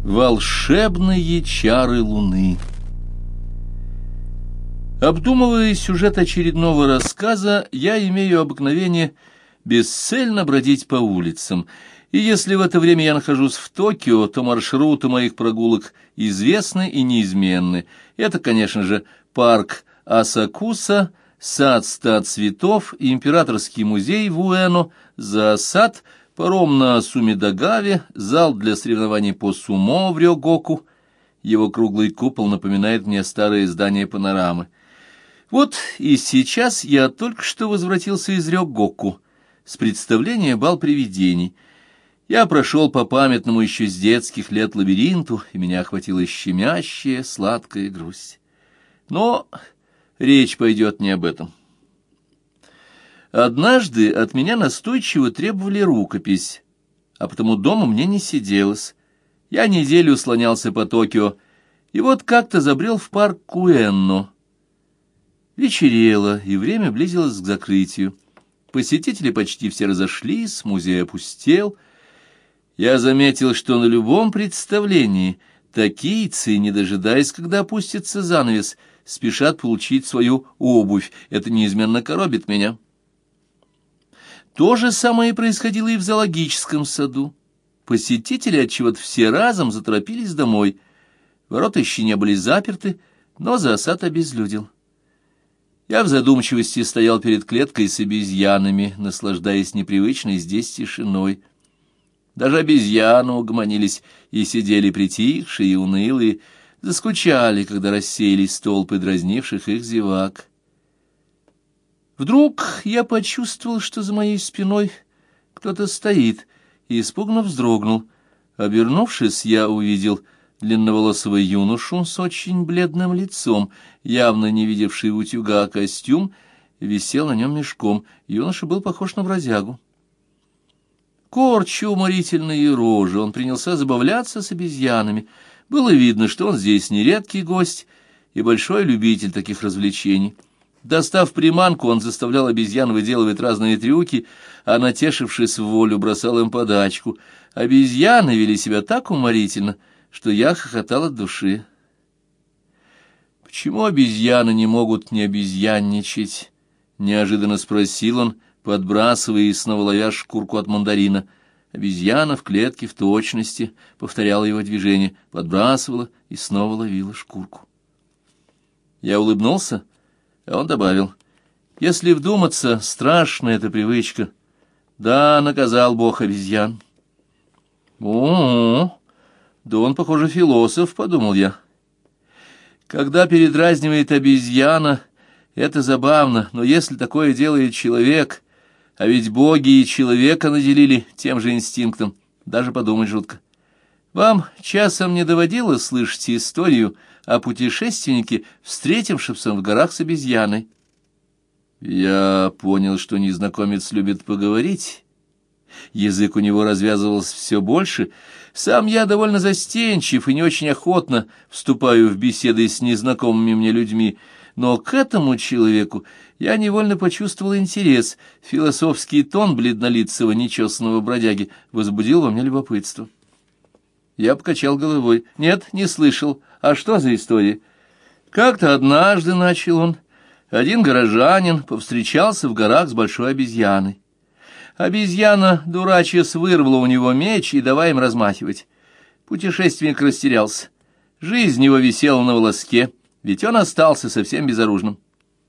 Волшебные чары Луны. Обдумывая сюжет очередного рассказа, я имею обыкновение бесцельно бродить по улицам, и если в это время я нахожусь в Токио, то маршруты моих прогулок известны и неизменны. Это, конечно же, парк Асакуса, сад 100 цветов, императорский музей в Уэно, зоосад, паром на Сумидагаве, зал для соревнований по сумо в Рёгоку. Его круглый купол напоминает мне старое здание панорамы. Вот и сейчас я только что возвратился из Рёгоку с представления «Бал привидений». Я прошел по памятному еще с детских лет лабиринту, и меня охватила щемящая сладкая грусть. Но речь пойдет не об этом. Однажды от меня настойчиво требовали рукопись, а потому дома мне не сиделось. Я неделю слонялся по Токио, и вот как-то забрел в парк Уэно. Вечерело, и время близилось к закрытию. Посетители почти все разошлись, музей опустел. Я заметил, что на любом представлении токийцы, не дожидаясь, когда опустится занавес, спешат получить свою обувь. Это неизменно коробит меня. То же самое происходило и в зоологическом саду. Посетители отчего-то все разом заторопились домой. Ворота еще не были заперты, но зоосад обезлюдил. Я в задумчивости стоял перед клеткой с обезьянами, наслаждаясь непривычной здесь тишиной. Даже обезьяны угомонились и сидели притихшие и унылые, заскучали, когда рассеялись толпы дразнивших их зевак. Вдруг я почувствовал, что за моей спиной кто-то стоит, и испуганно вздрогнул. Обернувшись, я увидел длинноволосого юношу с очень бледным лицом, явно не видевший утюга, костюм висел на нем мешком. Юноша был похож на бродягу. Корча уморительные рожи, он принялся забавляться с обезьянами. Было видно, что он здесь нередкий гость и большой любитель таких развлечений. Достав приманку, он заставлял обезьян выделывать разные трюки, а, натешившись в волю, бросал им подачку. Обезьяны вели себя так уморительно, что я хохотал от души. «Почему обезьяны не могут не обезьянничать?» — неожиданно спросил он, подбрасывая и снова ловя шкурку от мандарина. Обезьяна в клетке в точности повторяла его движение, подбрасывала и снова ловила шкурку. Я улыбнулся, а он добавил: «Если вдуматься, страшная эта привычка. Да, наказал Бог обезьян». «О-о-о! Да он, похоже, философ», — подумал я. Когда передразнивает обезьяна, это забавно, но если такое делает человек, а ведь боги и человека наделили тем же инстинктом, даже подумать жутко. Вам часом не доводилось слышать историю о путешественнике, встретившемся в горах с обезьяной? Я понял, что незнакомец любит поговорить. Язык у него развязывался все больше. Сам я довольно застенчив и не очень охотно вступаю в беседы с незнакомыми мне людьми, но к этому человеку я невольно почувствовал интерес. Философский тон бледнолицего нечесанного бродяги возбудил во мне любопытство. Я покачал головой. «Нет, не слышал. А что за история?» «Как-то однажды, — начал он, — один горожанин повстречался в горах с большой обезьяной. Обезьяна, дурачьясь, вырвала у него меч и давай им размахивать. Путешественник растерялся. Жизнь его висела на волоске, ведь он остался совсем безоружным».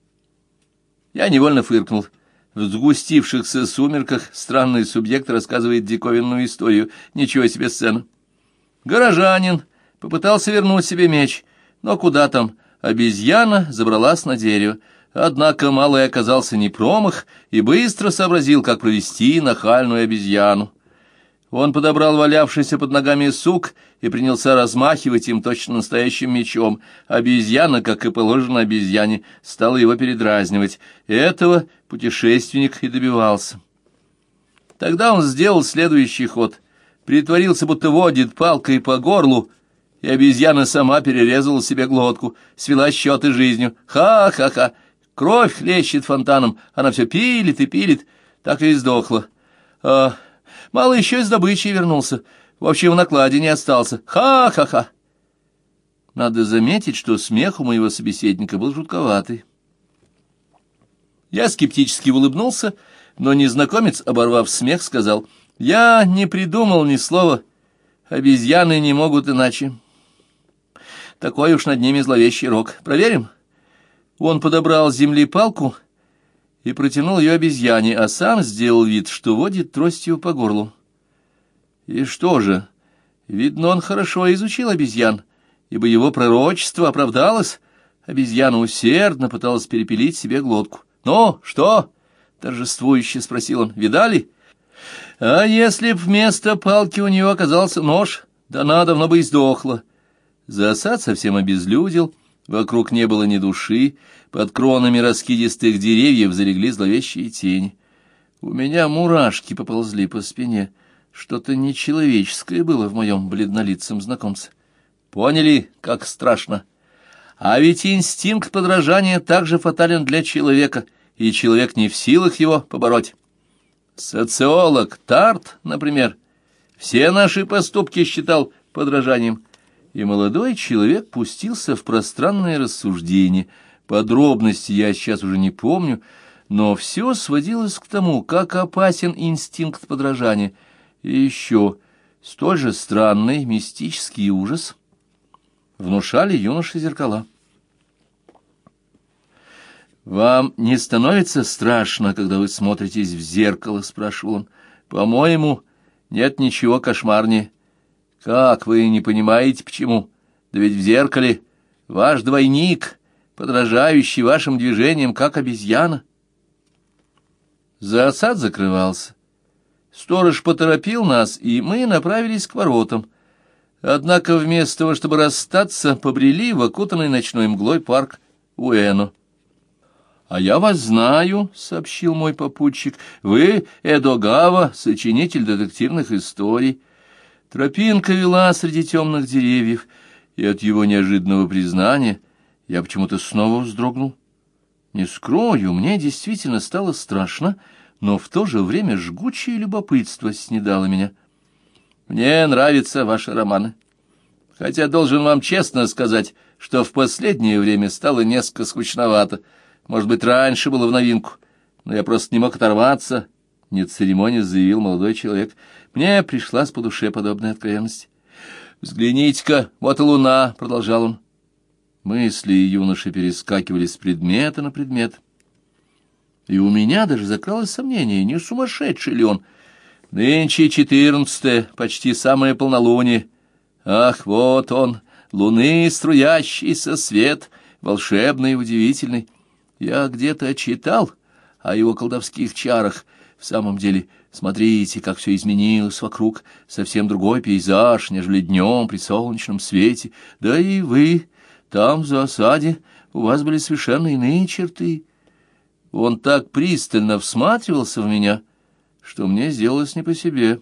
Я невольно фыркнул. В сгустившихся сумерках странный субъект рассказывает диковинную историю. Ничего себе сцена. Горожанин попытался вернуть себе меч, но куда там, обезьяна забралась на дерево. Однако малый оказался не промах и быстро сообразил, как провести нахальную обезьяну. Он подобрал валявшийся под ногами сук и принялся размахивать им точно настоящим мечом. Обезьяна, как и положено обезьяне, стала его передразнивать. Этого путешественник и добивался. Тогда он сделал следующий ход. Притворился, будто водит палкой по горлу, и обезьяна сама перерезала себе глотку, свела счеты жизнью. Ха-ха-ха! Кровь хлещет фонтаном, она все пилит и пилит, так и сдохла. Мало еще с добычей вернулся. В общем, в накладе не остался. Ха-ха-ха!» Надо заметить, что смех у моего собеседника был жутковатый. Я скептически улыбнулся, но незнакомец, оборвав смех, сказал: «Я не придумал ни слова. Обезьяны не могут иначе. Такой уж над ними зловещий рок. Проверим?» Он подобрал с земли палку и протянул ее обезьяне, а сам сделал вид, что водит тростью по горлу. И что же? Видно, он хорошо изучил обезьян, ибо его пророчество оправдалось. Обезьяна усердно пыталась перепилить себе глотку. «Ну, что?» — торжествующе спросил он. «Видали? А если б вместо палки у нее оказался нож, да она давно бы и сдохла». Засад совсем обезлюдил, вокруг не было ни души, под кронами раскидистых деревьев залегли зловещие тени. У меня мурашки поползли по спине. Что-то нечеловеческое было в моем бледнолицем знакомце. Поняли, как страшно? А ведь инстинкт подражания также фатален для человека, и человек не в силах его побороть. Социолог Тарт, например, все наши поступки считал подражанием. И молодой человек пустился в пространное рассуждение. Подробности я сейчас уже не помню, но все сводилось к тому, как опасен инстинкт подражания. И еще столь же странный мистический ужас внушали юноше зеркала. «Вам не становится страшно, когда вы смотритесь в зеркало?» — спрашивал он. «По-моему, нет ничего кошмарнее. Как, вы не понимаете, почему? Да ведь в зеркале ваш двойник, подражающий вашим движениям, как обезьяна». Засад закрывался. Сторож поторопил нас, и мы направились к воротам. Однако вместо того, чтобы расстаться, побрели в окутанный ночной мглой парк Уэно. «А я вас знаю», — сообщил мой попутчик. «Вы Эдогава, сочинитель детективных историй». Тропинка вела среди темных деревьев, и от его неожиданного признания я почему-то снова вздрогнул. Не скрою, мне действительно стало страшно, но в то же время жгучее любопытство снедало меня. «Мне нравятся ваши романы. Хотя должен вам честно сказать, что в последнее время стало несколько скучновато. Может быть, раньше было в новинку, но я просто не мог оторваться», — не церемонясь заявил молодой человек. Мне пришлась по душе подобная откровенность. «Взгляните-ка, вот и луна», — продолжал он. Мысли юноши перескакивали с предмета на предмет. И у меня даже закралось сомнение, не сумасшедший ли он. «Нынче 14-е, почти самое полнолуние. Ах, вот он, луны струящийся свет, волшебный и удивительный. Я где-то читал о его колдовских чарах. В самом деле, смотрите, как все изменилось вокруг, совсем другой пейзаж, нежели днем при солнечном свете. Да и вы, там, в засаде, у вас были совершенно иные черты». Он так пристально всматривался в меня, что мне сделалось не по себе.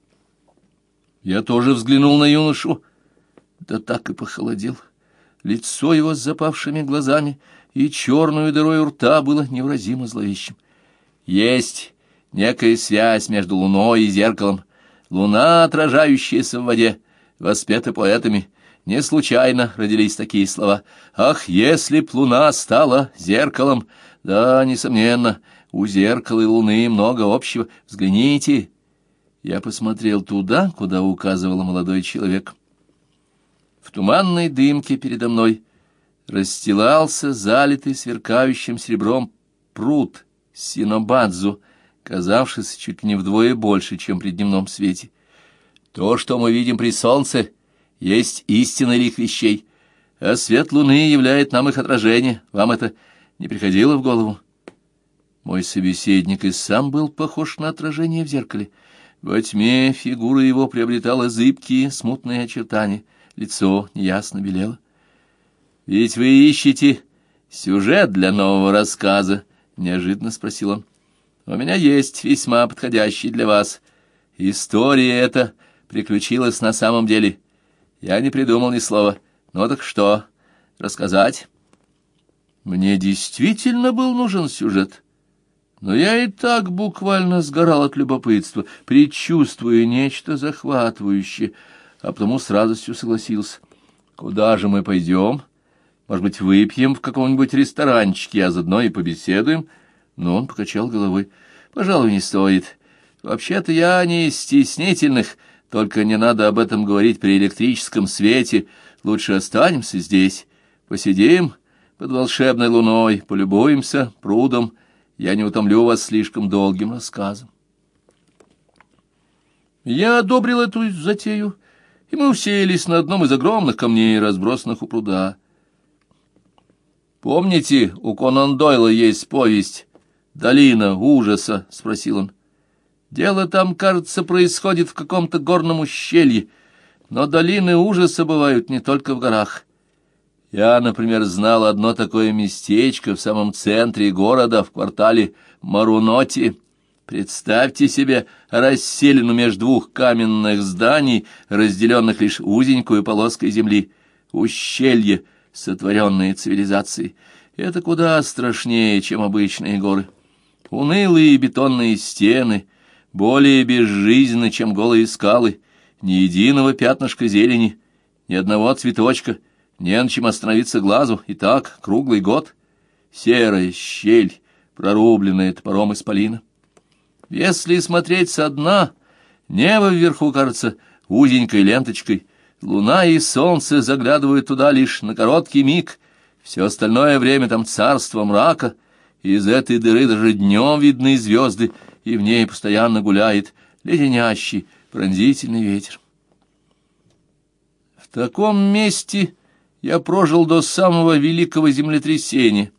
Я тоже взглянул на юношу, да так и похолодел. Лицо его с запавшими глазами и черную дырой у рта было невыразимо зловещим. «Есть некая связь между луной и зеркалом. Луна, отражающаяся в воде, воспета поэтами. Не случайно родились такие слова. Ах, если б луна стала зеркалом! Да, несомненно, у зеркала и луны много общего. Взгляните». Я посмотрел туда, куда указывал молодой человек. В туманной дымке передо мной расстилался залитый сверкающим серебром пруд Синобадзу, казавшийся чуть ли не вдвое больше, чем при дневном свете. То, что мы видим при солнце, есть истина их вещей, а свет луны являет нам их отражение. Вам это не приходило в голову? Мой собеседник и сам был похож на отражение в зеркале. Во тьме фигура его приобретала зыбкие, смутные очертания, лицо неясно белело. «Ведь вы ищете сюжет для нового рассказа?» — неожиданно спросил он. «У меня есть весьма подходящий для вас. История эта приключилась на самом деле. Я не придумал ни слова. Ну так что, рассказать?» Мне действительно был нужен сюжет. Но я и так буквально сгорал от любопытства, предчувствуя нечто захватывающее, а потому с радостью согласился. «Куда же мы пойдем? Может быть, выпьем в каком-нибудь ресторанчике, а заодно и побеседуем?» Но он покачал головой. «Пожалуй, не стоит. Вообще-то я не из стеснительных, только не надо об этом говорить при электрическом свете. Лучше останемся здесь, посидим под волшебной луной, полюбуемся прудом. Я не утомлю вас слишком долгим рассказом». Я одобрил эту затею, и мы уселись на одном из огромных камней, разбросанных у пруда. «Помните, у Конан Дойла есть повесть «Долина ужаса»?» — спросил он. «Дело там, кажется, происходит в каком-то горном ущелье, но долины ужаса бывают не только в горах. Я, например, знал одно такое местечко в самом центре города, в квартале Маруноти. Представьте себе расселину между двух каменных зданий, разделенных лишь узенькую полоской земли. Ущелье, сотворенное цивилизацией. Это куда страшнее, чем обычные горы. Унылые бетонные стены, более безжизненны, чем голые скалы, ни единого пятнышка зелени, ни одного цветочка, не на чем остановиться глазу, и так круглый год. Серая щель, прорубленная топором исполина. Если смотреть со дна, небо вверху кажется узенькой ленточкой, луна и солнце заглядывают туда лишь на короткий миг, все остальное время там царство мрака, и из этой дыры даже днем видны звезды, и в ней постоянно гуляет леденящий, пронзительный ветер. В таком месте я прожил до самого великого землетрясения.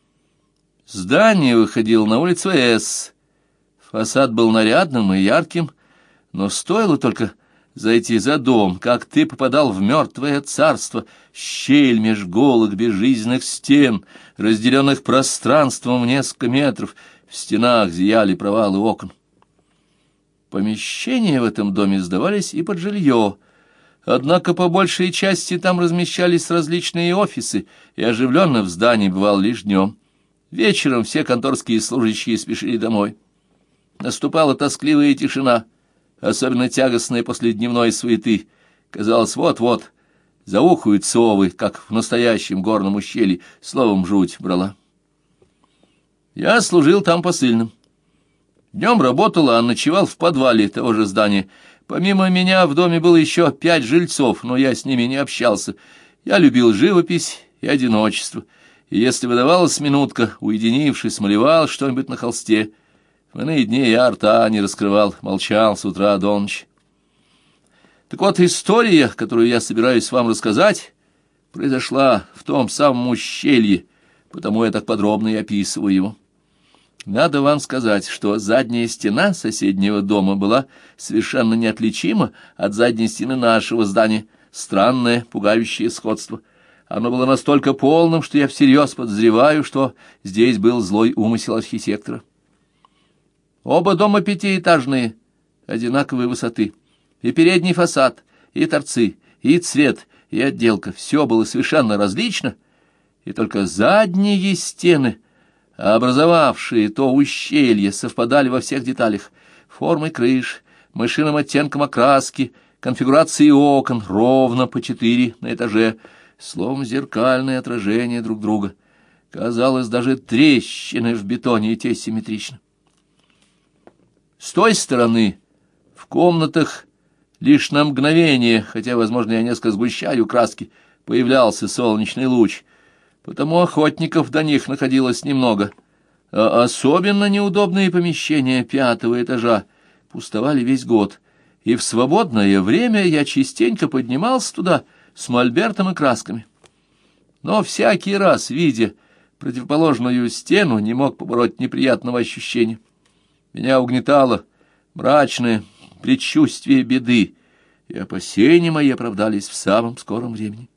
Здание выходило на улицу С. Фасад был нарядным и ярким, но стоило только зайти за дом, как ты попадал в мертвое царство, щель меж голых безжизненных стен, разделенных пространством в несколько метров, в стенах зияли провалы окон. Помещения в этом доме сдавались и под жилье, однако по большей части там размещались различные офисы, и оживленно в здании бывал лишь днем. Вечером все конторские служащие спешили домой. Наступала тоскливая тишина, особенно тягостная после дневной суеты. Казалось, вот-вот заухают совы, как в настоящем горном ущелье, словом, жуть брала. Я служил там посыльным. Днем работал, а ночевал в подвале того же здания. Помимо меня в доме было еще 5 жильцов, но я с ними не общался. Я любил живопись и одиночество, и если выдавалась минутка, уединившись, малевал что-нибудь на холсте. В иные дни я рта не раскрывал, молчал с утра до ночи. Так вот, история, которую я собираюсь вам рассказать, произошла в том самом ущелье, потому я так подробно и описываю его. Надо вам сказать, что задняя стена соседнего дома была совершенно неотличима от задней стены нашего здания. Странное, пугающее сходство. Оно было настолько полным, что я всерьез подозреваю, что здесь был злой умысел архитектора. Оба дома пятиэтажные, одинаковой высоты. И передний фасад, и торцы, и цвет, и отделка. Все было совершенно различно, и только задние стены, образовавшие то ущелье, совпадали во всех деталях: формой крыш, мышиным оттенком окраски, конфигурацией окон, ровно по 4 на этаже, словом, зеркальное отражение друг друга. Казалось, даже трещины в бетоне и те симметричны. С той стороны в комнатах лишь на мгновение, хотя, возможно, я несколько сгущаю краски, появлялся солнечный луч, потому охотников до них находилось немного, а особенно неудобные помещения 5-го этажа пустовали весь год, и в свободное время я частенько поднимался туда с мольбертом и красками. Но всякий раз, видя противоположную стену, не мог побороть неприятного ощущения. Меня угнетало мрачное предчувствие беды, и опасения мои оправдались в самом скором времени.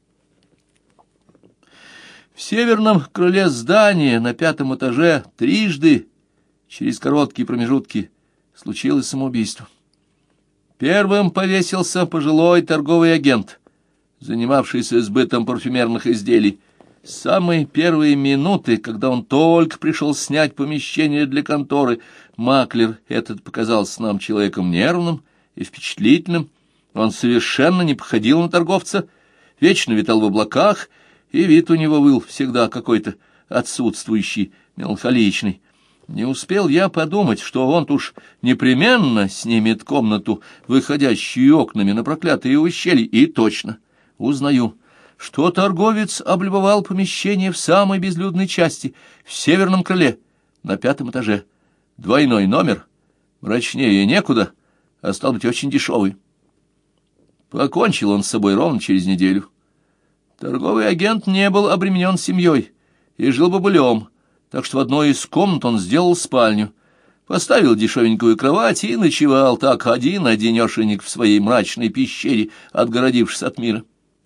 В северном крыле здания на 5-м этаже трижды, через короткие промежутки, случилось самоубийство. Первым повесился пожилой торговый агент, занимавшийся сбытом парфюмерных изделий. С самой первой минуты, когда он только пришел снять помещение для конторы, маклер этот показался нам человеком нервным и впечатлительным. Он совершенно не походил на торговца, вечно витал в облаках, и вид у него был всегда какой-то отсутствующий, меланхоличный. Не успел я подумать, что он уж непременно снимет комнату, выходящую окнами на проклятые ущелья, и точно узнаю, что торговец облюбовал помещение в самой безлюдной части, в северном крыле, на 5-м этаже. Двойной номер, мрачнее некуда, а стал быть очень дешевый. Покончил он с собой ровно через неделю. Торговый агент не был обременен семьей и жил бобылем, так что в одной из комнат он сделал спальню, поставил дешевенькую кровать и ночевал так один-одинешенек в своей мрачной пещере, отгородившись от мира.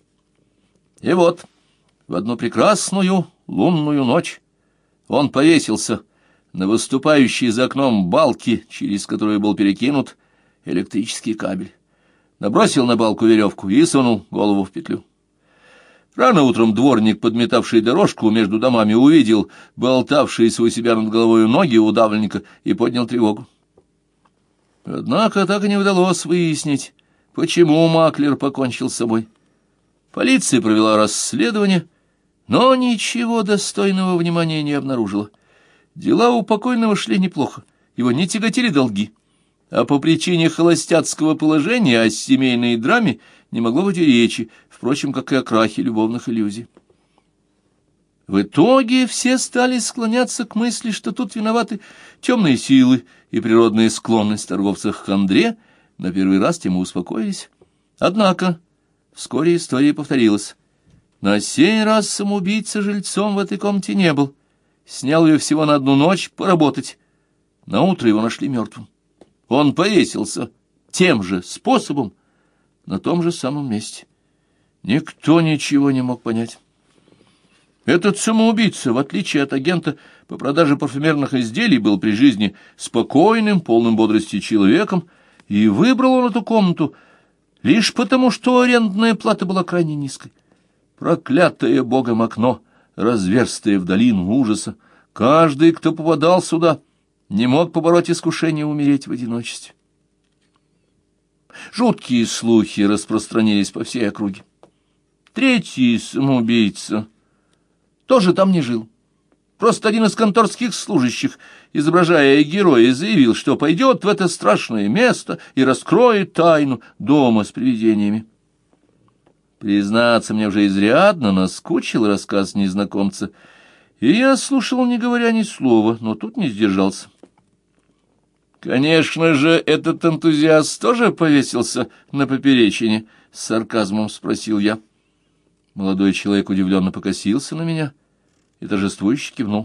И вот, в одну прекрасную лунную ночь он повесился на выступающей за окном балке, через которую был перекинут электрический кабель, набросил на балку веревку и сунул голову в петлю. Рано утром дворник, подметавший дорожку между домами, увидел болтавшиеся у себя над головой ноги удавленника и поднял тревогу. Однако так и не удалось выяснить, почему маклер покончил с собой. Полиция провела расследование, но ничего достойного внимания не обнаружила. Дела у покойного шли неплохо, его не тяготили долги, а по причине холостяцкого положения о семейной драме не могло быть и речи, впрочем, как и о крахе любовных иллюзий. В итоге все стали склоняться к мысли, что тут виноваты темные силы и природная склонность торговца к хандре. На первый раз тем и успокоились. Однако вскоре история повторилась. На сей раз самоубийца жильцом в этой комнате не был. Снял ее всего на одну ночь поработать. Наутро его нашли мертвым. Он повесился тем же способом на том же самом месте. Никто ничего не мог понять. Этот самоубийца, в отличие от агента по продаже парфюмерных изделий, был при жизни спокойным, полным бодрости человеком, и выбрал он эту комнату лишь потому, что арендная плата была крайне низкой. Проклятое Богом окно, разверстое в долину ужаса. Каждый, кто попадал сюда, не мог побороть искушение умереть в одиночестве. Жуткие слухи распространились по всей округе. Третий самоубийца тоже там не жил. Просто один из конторских служащих, изображая героя, заявил, что пойдет в это страшное место и раскроет тайну дома с привидениями. Признаться, мне уже изрядно наскучил рассказ незнакомца, и я слушал, не говоря ни слова, но тут не сдержался. «Конечно же, этот энтузиаст тоже повесился на поперечине?» — с сарказмом спросил я. Молодой человек удивленно покосился на меня и торжествующе кивнул.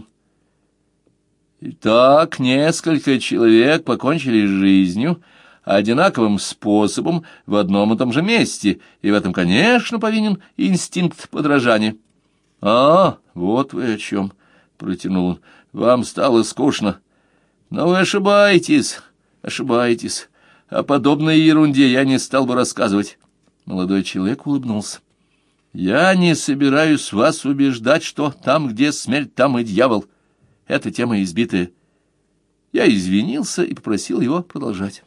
«Итак, несколько человек покончили с жизнью одинаковым способом в одном и том же месте, и в этом, конечно, повинен инстинкт подражания». «А, вот вы о чем», — протянул он, — «вам стало скучно. Но вы ошибаетесь, ошибаетесь. О подобной ерунде я не стал бы рассказывать». Молодой человек улыбнулся. «Я не собираюсь вас убеждать, что там, где смерть, там и дьявол. Эта тема избитая». Я извинился и попросил его продолжать.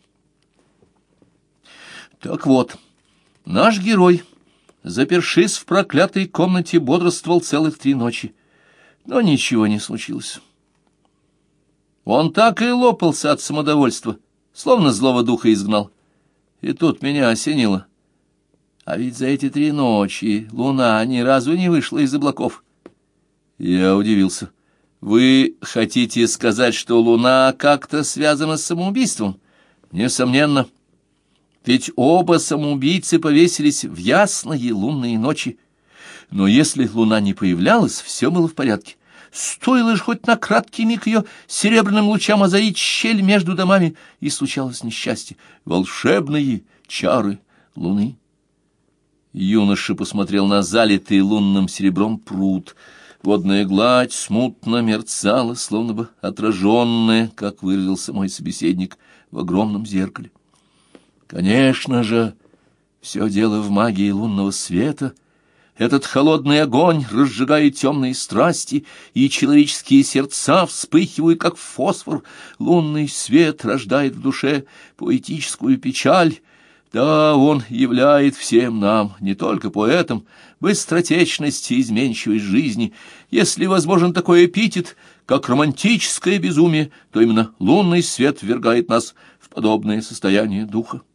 Так вот, наш герой, запершись в проклятой комнате, бодрствовал целых 3 ночи, но ничего не случилось. Он так и лопался от самодовольства, словно злого духа изгнал. И тут меня осенило. А ведь за эти 3 ночи луна ни разу не вышла из облаков. Я удивился. Вы хотите сказать, что луна как-то связана с самоубийством? Несомненно. Ведь оба самоубийцы повесились в ясные лунные ночи. Но если луна не появлялась, все было в порядке. Стоило же хоть на краткий миг ее серебряным лучам озарить щель между домами, и случалось несчастье. Волшебные чары луны. Юноша посмотрел на залитый лунным серебром пруд. Водная гладь смутно мерцала, словно бы отраженная, как выразился мой собеседник, в огромном зеркале. Конечно же, все дело в магии лунного света, Этот холодный огонь разжигает темные страсти, и человеческие сердца вспыхивают, как фосфор. Лунный свет рождает в душе поэтическую печаль. Да, он являет всем нам, не только поэтам, быстротечность и изменчивость жизни. Если возможен такой эпитет, как романтическое безумие, то именно лунный свет ввергает нас в подобное состояние духа.